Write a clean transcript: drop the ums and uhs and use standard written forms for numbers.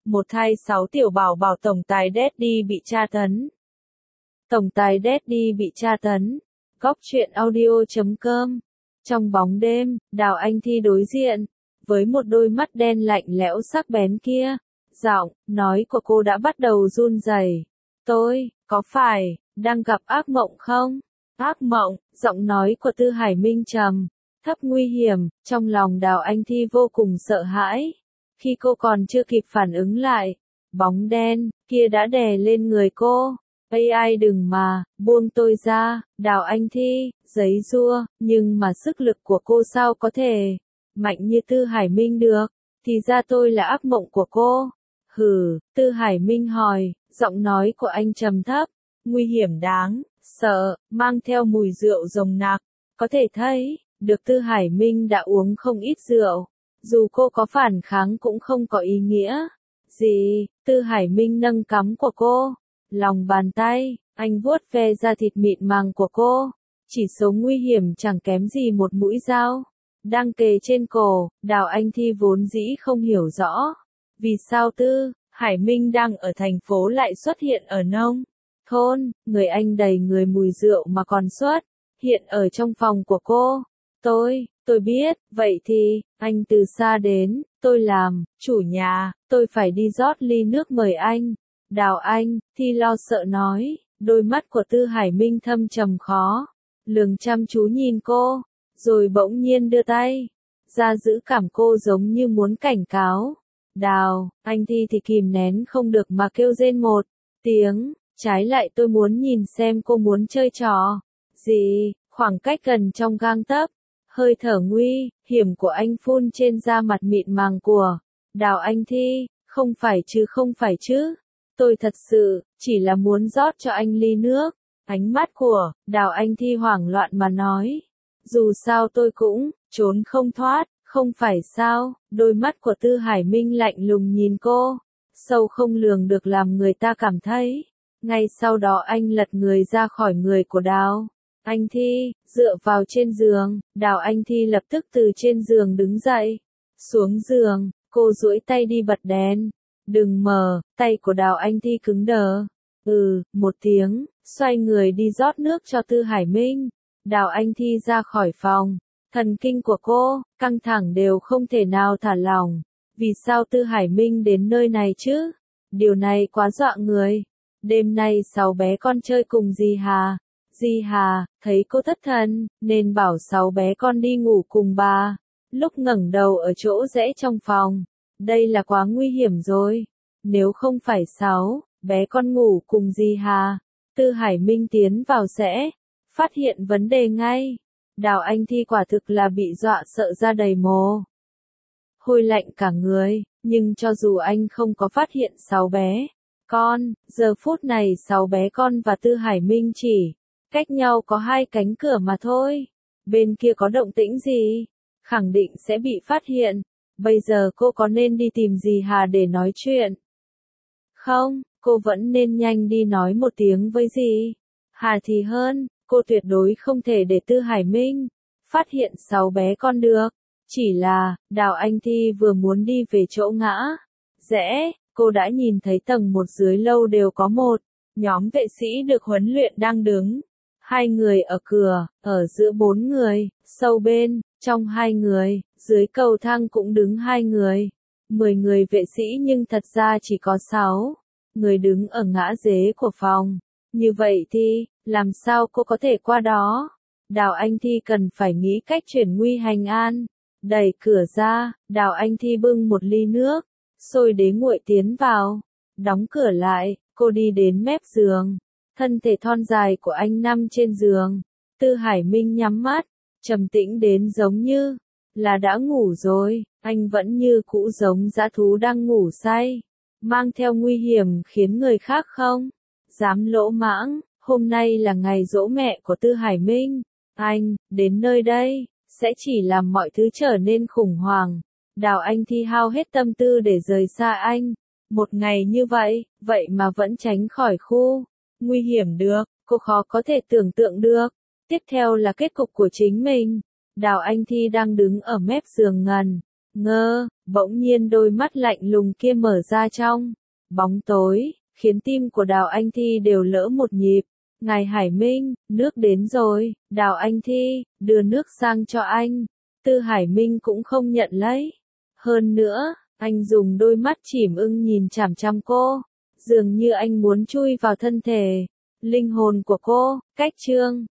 một thai 6 tiểu bảo bảo tổng tài Daddy bị tra tấn. Tổng tài Daddy bị tra tấn. Góc truyện audio.com. Trong bóng đêm, Đào Anh Thi đối diện với một đôi mắt đen lạnh lẽo sắc bén kia. Giọng nói của cô đã bắt đầu run rẩy. Tôi, có phải đang gặp ác mộng không? Ác mộng, giọng nói của Tư Hải Minh trầm thấp nguy hiểm, trong lòng Đào Anh Thi vô cùng sợ hãi. Khi cô còn chưa kịp phản ứng lại, bóng đen kia đã đè lên người cô. AI đừng mà, buông tôi ra, Đào Anh Thi, giấy giụa, nhưng mà sức lực của cô sao có thể mạnh như Tư Hải Minh được, thì ra tôi là ác mộng của cô. Hừ, Tư Hải Minh hỏi, giọng nói của anh trầm thấp, nguy hiểm đáng sợ, mang theo mùi rượu nồng nặc, có thể thấy được Tư Hải Minh đã uống không ít rượu, dù cô có phản kháng cũng không có ý nghĩa gì. Tư Hải Minh nâng cằm của cô, lòng bàn tay, anh vuốt ve da thịt mịn màng của cô, chỉ số nguy hiểm chẳng kém gì một mũi dao đang kề trên cổ. Đào Anh Thi vốn dĩ không hiểu rõ vì sao Tư Hải Minh đang ở thành phố lại xuất hiện ở nông thôn, người anh đầy người mùi rượu mà còn xuất hiện ở trong phòng của cô. Tôi biết, vậy thì, anh từ xa đến, tôi làm chủ nhà, tôi phải đi rót ly nước mời anh. Đào Anh Thi lo sợ nói, đôi mắt của Tư Hải Minh thâm trầm khó lường chăm chú nhìn cô, rồi bỗng nhiên đưa tay ra giữ cảm cô giống như muốn cảnh cáo. Đào Anh Thi thì kìm nén không được mà kêu rên một tiếng, trái lại tôi muốn nhìn xem cô muốn chơi trò gì. Khoảng cách gần trong gang tấc, hơi thở nguy hiểm của anh phun trên da mặt mịn màng của Đào Anh Thi. Không phải chứ, tôi thật sự chỉ là muốn rót cho anh ly nước. Ánh mắt của Đào Anh Thi hoảng loạn mà nói, dù sao tôi cũng trốn không thoát, không phải sao? Đôi mắt của Tư Hải Minh lạnh lùng nhìn cô, sâu không lường được làm người ta cảm thấy. Ngay sau đó anh lật người ra khỏi người của Đào Anh Thi, dựa vào trên giường. Đào Anh Thi lập tức từ trên giường đứng dậy, xuống giường, cô duỗi tay đi bật đèn. Đừng mở, tay của Đào Anh Thi cứng đờ. Một tiếng, xoay người đi rót nước cho Tư Hải Minh. Đào Anh Thi ra khỏi phòng, thần kinh của cô căng thẳng đều không thể nào thả lỏng. Vì sao Tư Hải Minh đến nơi này chứ? Điều này quá dọa người. Đêm nay 6 bé con chơi cùng Di Hà thấy cô thất thần, nên bảo 6 bé con đi ngủ cùng bà. Lúc ngẩng đầu ở chỗ rẽ trong phòng, đây là quá nguy hiểm rồi. Nếu không phải 6 bé con ngủ cùng Di Hà, Tư Hải Minh tiến vào sẽ phát hiện vấn đề ngay. Đào Anh Thi quả thực là bị dọa sợ ra đầy mồ hôi lạnh cả người, nhưng cho dù anh không có phát hiện 6 bé con, giờ phút này 6 bé con và Tư Hải Minh chỉ cách nhau có 2 cánh cửa mà thôi. Bên kia có động tĩnh gì, khẳng định sẽ bị phát hiện. Bây giờ cô có nên đi tìm Di Hà để nói chuyện không? Cô vẫn nên nhanh đi nói một tiếng với Di Hà thì hơn. Cô tuyệt đối không thể để Tư Hải Minh phát hiện 6 bé con được. Chỉ là, Đào Anh Thi vừa muốn đi về chỗ ngã rẽ, cô đã nhìn thấy tầng 1 dưới lâu đều có một nhóm vệ sĩ được huấn luyện đang đứng. 2 người ở cửa, ở giữa 4 người, sâu bên trong 2 người, dưới cầu thang cũng đứng 2 người. 10 người vệ sĩ nhưng thật ra chỉ có 6 người đứng ở ngã rẽ của phòng. Như vậy thì, làm sao cô có thể qua đó? Đào Anh Thi cần phải nghĩ cách chuyển nguy thành an. Đẩy cửa ra, Đào Anh Thi bưng một ly nước sôi đế nguội tiến vào, đóng cửa lại. Cô đi đến mép giường, thân thể thon dài của anh nằm trên giường. Tư Hải Minh nhắm mắt, trầm tĩnh đến giống như là đã ngủ rồi. Anh vẫn như cũ giống dã thú đang ngủ say, mang theo nguy hiểm khiến người khác không dám lỗ mãng. Hôm nay là ngày giỗ mẹ của Tư Hải Minh. Anh đến nơi đây sẽ chỉ làm mọi thứ trở nên khủng hoảng. Đào Anh Thi hao hết tâm tư để rời xa anh. Một ngày như vậy, vậy mà vẫn tránh khỏi khu nguy hiểm được. Cô khó có thể tưởng tượng được tiếp theo là kết cục của chính mình. Đào Anh Thi đang đứng ở mép giường ngơ, bỗng nhiên đôi mắt lạnh lùng kia mở ra trong bóng tối, khiến tim của Đào Anh Thi đều lỡ một nhịp. Ngài Hải Minh, nước đến rồi. Đào Anh Thi, đưa nước sang cho anh. Tư Hải Minh cũng không nhận lấy. Hơn nữa, anh dùng đôi mắt chìm ưng nhìn chằm chằm cô. Dường như anh muốn chui vào thân thể, linh hồn của cô. Cách chương